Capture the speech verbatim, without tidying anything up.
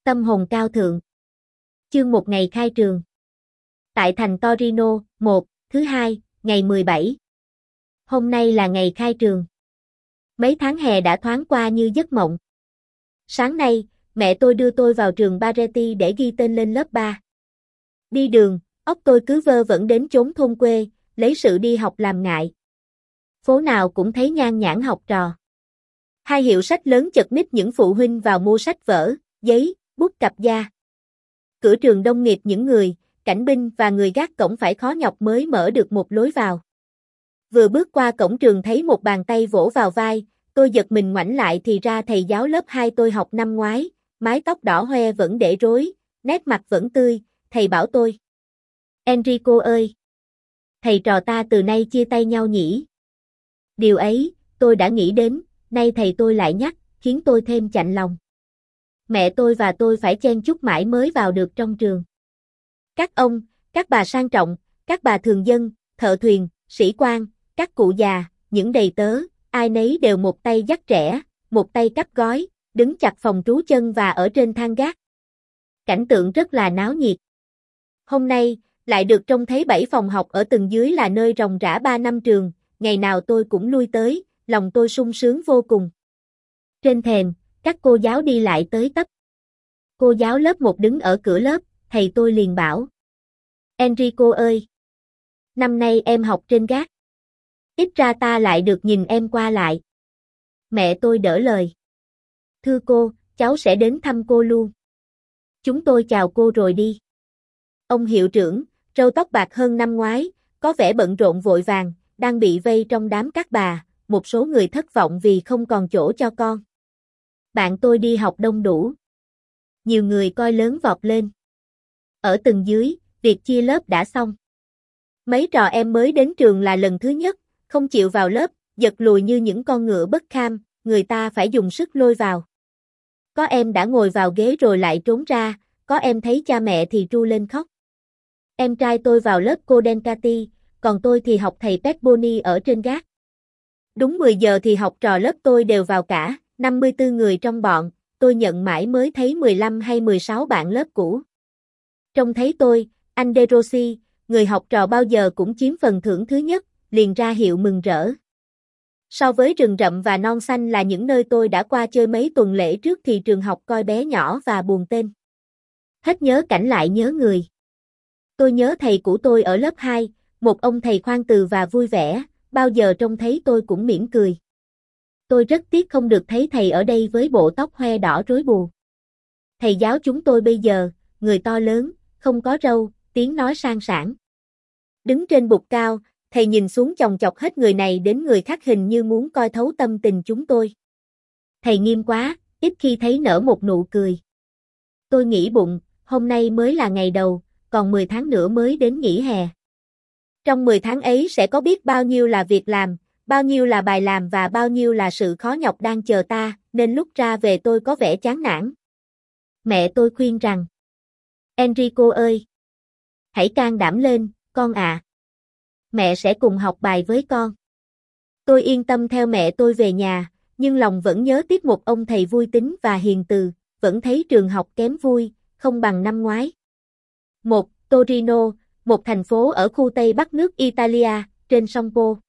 Tâm hồn cao thượng. Chương một ngày khai trường. Tại thành Torino, một, thứ hai, ngày mười bảy. Hôm nay là ngày khai trường. Mấy tháng hè đã thoáng qua như giấc mộng. Sáng nay, mẹ tôi đưa tôi vào trường Baretti để ghi tên lên lớp ba. Đi đường, óc tôi cứ vơ vẩn đến chốn thôn quê, lấy sự đi học làm ngại. Phố nào cũng thấy nhan nhản học trò. Hai hiệu sách lớn chật ních những phụ huynh vào mua sách vở, giấy, bút cặp da. Cửa trường đông nghịt những người, cảnh binh và người gác cổng phải khó nhọc mới mở được một lối vào. Vừa bước qua cổng trường thấy một bàn tay vỗ vào vai, tôi giật mình ngoảnh lại thì ra thầy giáo lớp hai tôi học năm ngoái, mái tóc đỏ hoe vẫn để rối, nét mặt vẫn tươi, thầy bảo tôi. Enrico ơi! Thầy trò ta từ nay chia tay nhau nhỉ? Điều ấy, tôi đã nghĩ đến, nay thầy tôi lại nhắc, khiến tôi thêm chạnh lòng. Mẹ tôi và tôi phải chen chúc mãi mới vào được trong trường. Các ông, các bà sang trọng, các bà thường dân, thợ thuyền, sĩ quan, các cụ già, những đầy tớ, ai nấy đều một tay dắt trẻ, một tay cắp gói, đứng chặt phòng trú chân và ở trên thang gác. Cảnh tượng rất là náo nhiệt. Hôm nay, lại được trông thấy bảy phòng học ở tầng dưới là nơi ròng rã ba năm trường, ngày nào tôi cũng lui tới, lòng tôi sung sướng vô cùng. Trên thềm, các cô giáo đi lại tới tấp. Cô giáo lớp một đứng ở cửa lớp, thầy tôi liền bảo. Enrico ơi! Năm nay em học trên gác. Ít ra ta lại được nhìn em qua lại. Mẹ tôi đỡ lời. Thưa cô, cháu sẽ đến thăm cô luôn. Chúng tôi chào cô rồi đi. Ông hiệu trưởng, râu tóc bạc hơn năm ngoái, có vẻ bận rộn vội vàng, đang bị vây trong đám các bà, một số người thất vọng vì không còn chỗ cho con. Bạn tôi đi học đông đủ. Nhiều người coi lớn vọt lên. Ở tầng dưới, việc chia lớp đã xong. Mấy trò em mới đến trường là lần thứ nhất, không chịu vào lớp, giật lùi như những con ngựa bất kham, người ta phải dùng sức lôi vào. Có em đã ngồi vào ghế rồi lại trốn ra, có em thấy cha mẹ thì tru lên khóc. Em trai tôi vào lớp cô Dencati, còn tôi thì học thầy Pepponi ở trên gác. Đúng mười giờ thì học trò lớp tôi đều vào cả, năm mươi tư người trong bọn, tôi nhận mãi mới thấy mười lăm hay mười sáu bạn lớp cũ. Trông thấy tôi, anh De Rossi, người học trò bao giờ cũng chiếm phần thưởng thứ nhất, liền ra hiệu mừng rỡ. So với rừng rậm và non xanh là những nơi tôi đã qua chơi mấy tuần lễ trước thì trường học coi bé nhỏ và buồn tên. Hết nhớ cảnh lại nhớ người. Tôi nhớ thầy của tôi ở lớp hai, một ông thầy khoan từ và vui vẻ, bao giờ trông thấy tôi cũng mỉm cười. Tôi rất tiếc không được thấy thầy ở đây với bộ tóc hoe đỏ rối bù. Thầy giáo chúng tôi bây giờ, người to lớn, không có râu, tiếng nói sang sảng. Đứng trên bục cao, thầy nhìn xuống chòng chọc hết người này đến người khác hình như muốn coi thấu tâm tình chúng tôi. Thầy nghiêm quá, ít khi thấy nở một nụ cười. Tôi nghĩ bụng, hôm nay mới là ngày đầu, còn mười tháng nữa mới đến nghỉ hè. Trong mười tháng ấy sẽ có biết bao nhiêu là việc làm, bao nhiêu là bài làm và bao nhiêu là sự khó nhọc đang chờ ta, nên lúc ra về tôi có vẻ chán nản. Mẹ tôi khuyên rằng, Enrico ơi! Hãy can đảm lên, con ạ. À. Mẹ sẽ cùng học bài với con. Tôi yên tâm theo mẹ tôi về nhà, nhưng lòng vẫn nhớ tiếc một ông thầy vui tính và hiền từ, vẫn thấy trường học kém vui, không bằng năm ngoái. một. Torino, một thành phố ở khu Tây Bắc nước Italia, trên sông Po.